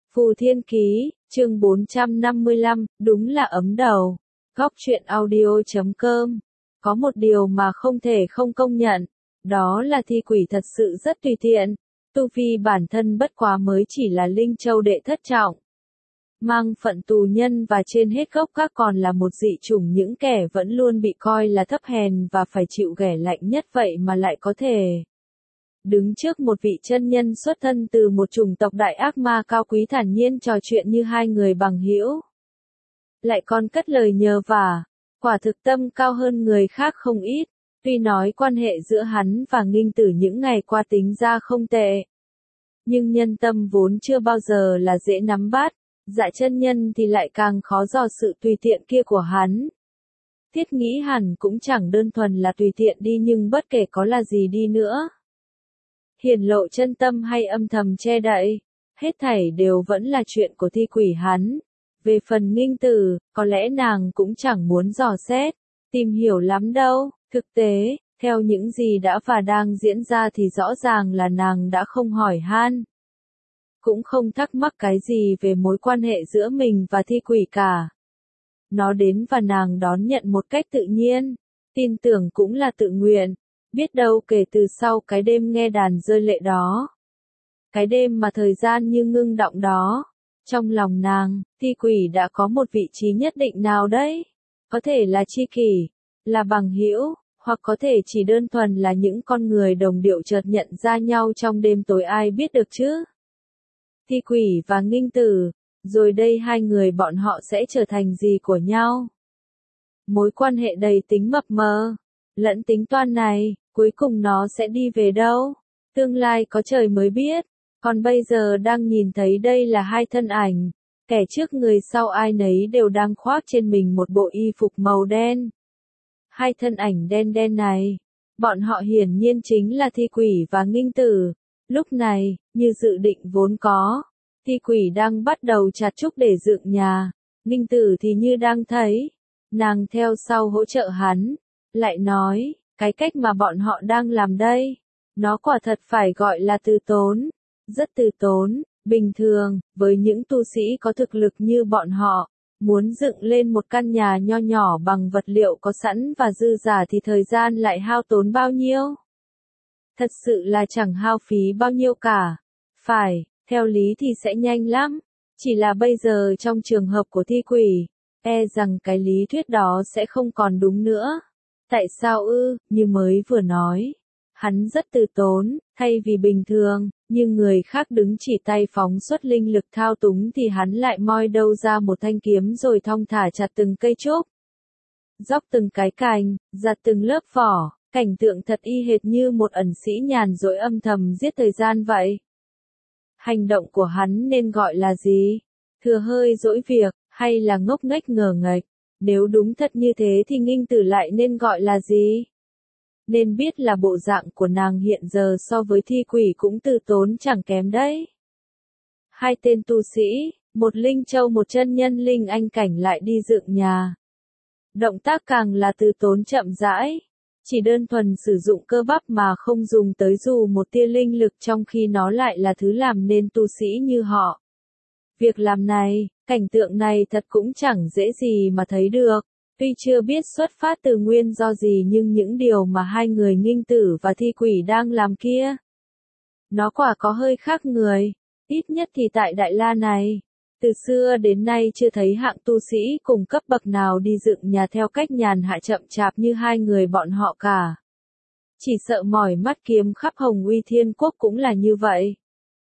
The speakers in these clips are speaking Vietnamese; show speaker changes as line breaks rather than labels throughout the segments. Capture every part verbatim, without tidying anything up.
Phù Thiên Ký, chương bốn trăm năm mươi lăm, đúng là ấm đầu. Góc truyện audio chấm com. Có một điều mà không thể không công nhận, đó là thi quỷ thật sự rất tùy tiện. Tu vi bản thân bất quá mới chỉ là Linh Châu đệ thất trọng. Mang phận tù nhân và trên hết gốc các còn là một dị chủng, những kẻ vẫn luôn bị coi là thấp hèn và phải chịu ghẻ lạnh nhất vậy mà lại có thể đứng trước một vị chân nhân xuất thân từ một chủng tộc đại ác ma cao quý thản nhiên trò chuyện như hai người bằng hữu. Lại còn cất lời nhờ vả, quả thực tâm cao hơn người khác không ít. Tuy nói quan hệ giữa hắn và Nghinh Tử những ngày qua tính ra không tệ, nhưng nhân tâm vốn chưa bao giờ là dễ nắm bắt, dạ chân nhân thì lại càng khó dò sự tùy tiện kia của hắn. Thiết nghĩ hẳn cũng chẳng đơn thuần là tùy tiện đi, nhưng bất kể có là gì đi nữa, hiển lộ chân tâm hay âm thầm che đậy, hết thảy đều vẫn là chuyện của thi quỷ hắn. Về phần Nghinh Tử, có lẽ nàng cũng chẳng muốn dò xét, tìm hiểu lắm đâu. Thực tế, theo những gì đã và đang diễn ra thì rõ ràng là nàng đã không hỏi han, cũng không thắc mắc cái gì về mối quan hệ giữa mình và thi quỷ cả. Nó đến và nàng đón nhận một cách tự nhiên, tin tưởng cũng là tự nguyện. Biết đâu kể từ sau cái đêm nghe đàn rơi lệ đó, cái đêm mà thời gian như ngưng đọng đó, trong lòng nàng, thi quỷ đã có một vị trí nhất định nào đấy. Có thể là tri kỷ, là bằng hữu, hoặc có thể chỉ đơn thuần là những con người đồng điệu chợt nhận ra nhau trong đêm tối, ai biết được chứ. Thi quỷ và Nghinh Tử, rồi đây hai người bọn họ sẽ trở thành gì của nhau? Mối quan hệ đầy tính mập mờ, lẫn tính toán này, cuối cùng nó sẽ đi về đâu? Tương lai có trời mới biết. Còn bây giờ đang nhìn thấy đây là hai thân ảnh, kẻ trước người sau ai nấy đều đang khoác trên mình một bộ y phục màu đen. Hai thân ảnh đen đen này, bọn họ hiển nhiên chính là thi quỷ và Nghinh Tử. Lúc này, như dự định vốn có, thi quỷ đang bắt đầu chặt trúc để dựng nhà, Nghinh Tử thì như đang thấy, nàng theo sau hỗ trợ hắn, lại nói, cái cách mà bọn họ đang làm đây, nó quả thật phải gọi là từ tốn, rất từ tốn. Bình thường, với những tu sĩ có thực lực như bọn họ, muốn dựng lên một căn nhà nho nhỏ bằng vật liệu có sẵn và dư giả thì thời gian lại hao tốn bao nhiêu? Thật sự là chẳng hao phí bao nhiêu cả. Phải, theo lý thì sẽ nhanh lắm. Chỉ là bây giờ trong trường hợp của thi quỷ, e rằng cái lý thuyết đó sẽ không còn đúng nữa. Tại sao ư? Như mới vừa nói, hắn rất từ tốn, thay vì bình thường, như người khác đứng chỉ tay phóng xuất linh lực thao túng thì hắn lại moi đâu ra một thanh kiếm rồi thong thả chặt từng cây trúc, dóc từng cái cành, giặt từng lớp vỏ, cảnh tượng thật y hệt như một ẩn sĩ nhàn rỗi âm thầm giết thời gian vậy. Hành động của hắn nên gọi là gì? Thừa hơi dỗi việc, hay là ngốc nghếch ngờ nghệch? Nếu đúng thật như thế thì Nghinh Tử lại nên gọi là gì? Nên biết là bộ dạng của nàng hiện giờ so với thi quỷ cũng từ tốn chẳng kém đấy. Hai tên tu sĩ, một Linh Châu một chân nhân Linh Anh cảnh lại đi dựng nhà. Động tác càng là từ tốn chậm rãi, chỉ đơn thuần sử dụng cơ bắp mà không dùng tới dù một tia linh lực, trong khi nó lại là thứ làm nên tu sĩ như họ. Việc làm này, cảnh tượng này thật cũng chẳng dễ gì mà thấy được. Tuy chưa biết xuất phát từ nguyên do gì, nhưng những điều mà hai người Nghinh Tử và thi quỷ đang làm kia, nó quả có hơi khác người. Ít nhất thì tại Đại La này, từ xưa đến nay chưa thấy hạng tu sĩ cùng cấp bậc nào đi dựng nhà theo cách nhàn hạ chậm chạp như hai người bọn họ cả. Chỉ sợ mỏi mắt kiếm khắp Hồng Uy Thiên Quốc cũng là như vậy.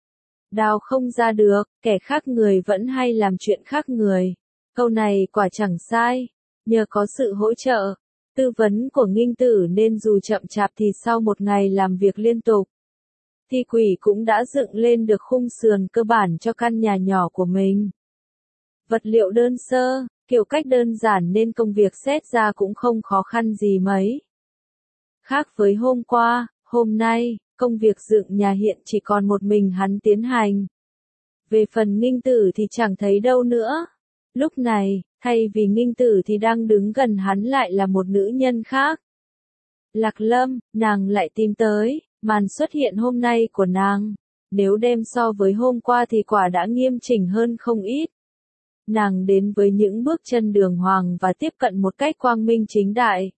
Đào không ra được, kẻ khác người vẫn hay làm chuyện khác người. Câu này quả chẳng sai. Nhờ có sự hỗ trợ, tư vấn của Nghinh Tử nên dù chậm chạp thì sau một ngày làm việc liên tục, thi quỷ cũng đã dựng lên được khung sườn cơ bản cho căn nhà nhỏ của mình. Vật liệu đơn sơ, kiểu cách đơn giản nên công việc xét ra cũng không khó khăn gì mấy. Khác với hôm qua, hôm nay, công việc dựng nhà hiện chỉ còn một mình hắn tiến hành. Về phần Nghinh Tử thì chẳng thấy đâu nữa. Lúc này, thay vì Nghinh Tử thì đang đứng gần hắn lại là một nữ nhân khác. Lạc Lâm, nàng lại tìm tới, màn xuất hiện hôm nay của nàng, Nếu đem so với hôm qua thì quả đã nghiêm chỉnh hơn không ít. Nàng đến với những bước chân đường hoàng và tiếp cận một cách quang minh chính đại.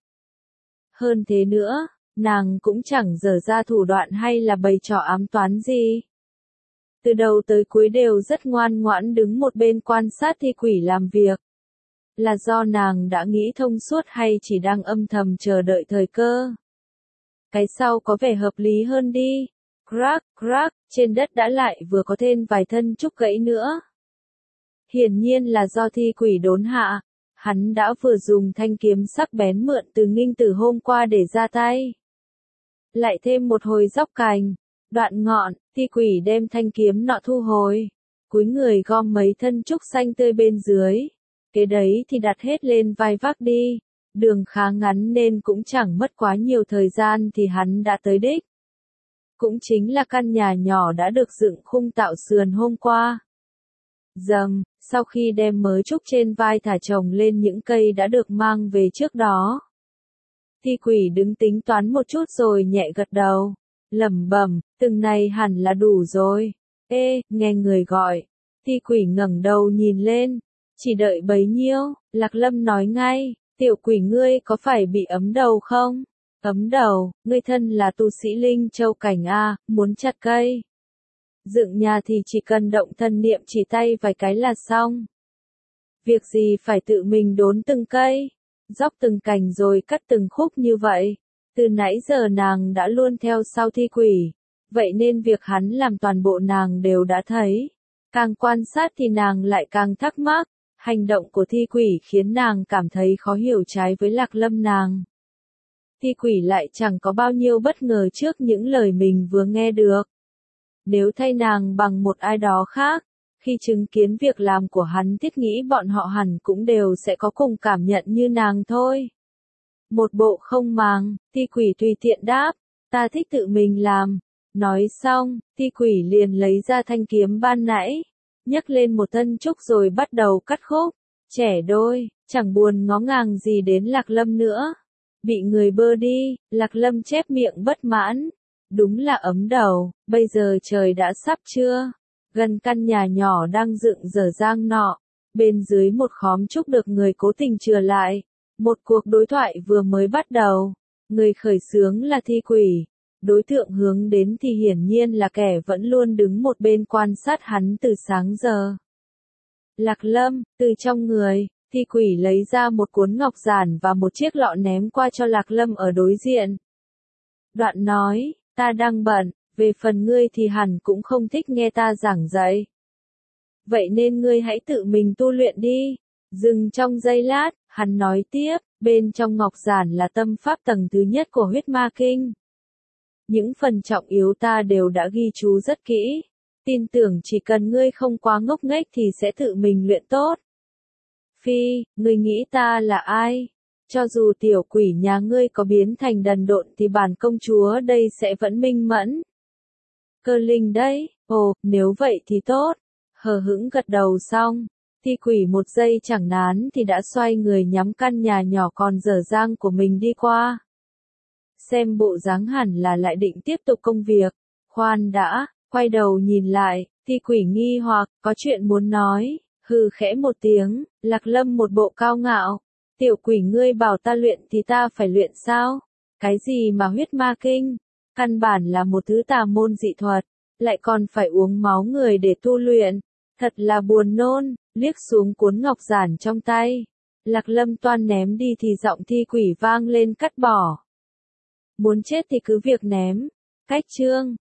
Hơn thế nữa, nàng cũng chẳng dở ra thủ đoạn hay là bày trò ám toán gì. Từ đầu tới cuối đều rất ngoan ngoãn đứng một bên quan sát thi quỷ làm việc. Là do nàng đã nghĩ thông suốt hay chỉ đang âm thầm chờ đợi thời cơ? Cái sau có vẻ hợp lý hơn đi. Crack, crack, trên đất đã lại vừa có thêm vài thân trúc gãy nữa. Hiển nhiên là do thi quỷ đốn hạ. Hắn đã vừa dùng thanh kiếm sắc bén mượn từ nghinh tử hôm qua để ra tay. Lại thêm một hồi dóc cành, đoạn ngọn, thi quỷ đem thanh kiếm nọ thu hồi. Cúi người gom mấy thân trúc xanh tươi bên dưới. Cái đấy thì đặt hết lên vai vác đi. Đường khá ngắn nên cũng chẳng mất quá nhiều thời gian thì hắn đã tới đích. Cũng chính là căn nhà nhỏ đã được dựng khung tạo sườn hôm qua. Dầm, sau khi đem mớ trúc trên vai thả chồng lên những cây đã được mang về trước đó. Thi quỷ đứng tính toán một chút rồi nhẹ gật đầu. Lẩm bẩm, từng này hẳn là đủ rồi. Ê, nghe người gọi. Thi quỷ ngẩng đầu nhìn lên. Chỉ đợi bấy nhiêu, Lạc Lâm nói ngay, tiểu quỷ ngươi có phải bị ấm đầu không? Ấm đầu, ngươi thân là tu sĩ Linh Châu Cảnh A, muốn chặt cây. Dựng nhà thì chỉ cần động thân niệm chỉ tay vài cái là xong. Việc gì phải tự mình đốn từng cây, dóc từng cành rồi cắt từng khúc như vậy. Từ nãy giờ nàng đã luôn theo sau thi quỷ, vậy nên việc hắn làm toàn bộ nàng đều đã thấy. Càng quan sát thì nàng lại càng thắc mắc, hành động của thi quỷ khiến nàng cảm thấy khó hiểu trái với Lạc Lâm nàng. Thi quỷ lại chẳng có bao nhiêu bất ngờ trước những lời mình vừa nghe được. Nếu thay nàng bằng một ai đó khác, khi chứng kiến việc làm của hắn thiết nghĩ bọn họ hẳn cũng đều sẽ có cùng cảm nhận như nàng thôi. Một bộ không màng, thi quỷ tùy tiện đáp, ta thích tự mình làm. Nói xong, thi quỷ liền lấy ra thanh kiếm ban nãy, nhấc lên một thân trúc rồi bắt đầu cắt khúc. Trẻ đôi, chẳng buồn ngó ngàng gì đến Lạc Lâm nữa. Bị người bơ đi, Lạc Lâm chép miệng bất mãn. Đúng là ấm đầu, bây giờ trời đã sắp trưa. Gần căn nhà nhỏ đang dựng dở dang nọ, bên dưới một khóm trúc được người cố tình chừa lại. Một cuộc đối thoại vừa mới bắt đầu. Người khởi xướng là thi quỷ. Đối tượng hướng đến thì hiển nhiên là kẻ vẫn luôn đứng một bên quan sát hắn từ sáng giờ. Lạc Lâm, từ trong người, thi quỷ lấy ra một cuốn ngọc giản và một chiếc lọ ném qua cho Lạc Lâm ở đối diện. Đoạn nói, ta đang bận, về phần ngươi thì hẳn cũng không thích nghe ta giảng dạy. Vậy nên ngươi hãy tự mình tu luyện đi. Dừng trong giây lát, hắn nói tiếp, bên trong ngọc giản là tâm pháp tầng thứ nhất của huyết ma kinh. Những phần trọng yếu ta đều đã ghi chú rất kỹ. Tin tưởng chỉ cần ngươi không quá ngốc nghếch thì sẽ tự mình luyện tốt. Phi, ngươi nghĩ ta là ai? Cho dù tiểu quỷ nhà ngươi có biến thành đần độn thì bản công chúa đây sẽ vẫn minh mẫn. Cơ linh đấy, ồ, nếu vậy thì tốt. Hờ hững gật đầu xong, thi quỷ một giây chẳng nán thì đã xoay người nhắm căn nhà nhỏ còn dở dang của mình đi qua. Xem bộ dáng hẳn là lại định tiếp tục công việc. Khoan đã, quay đầu nhìn lại, thi quỷ nghi hoặc, có chuyện muốn nói, hừ khẽ một tiếng, Lạc Lâm một bộ cao ngạo. Tiểu quỷ ngươi bảo ta luyện thì ta phải luyện sao? Cái gì mà huyết ma kinh? Căn bản là một thứ tà môn dị thuật, lại còn phải uống máu người để tu luyện. Thật là buồn nôn, liếc xuống cuốn ngọc giản trong tay. Lạc Lâm toan ném đi thì giọng thi quỷ vang lên cắt bỏ. Muốn chết thì cứ việc ném. Cách chương.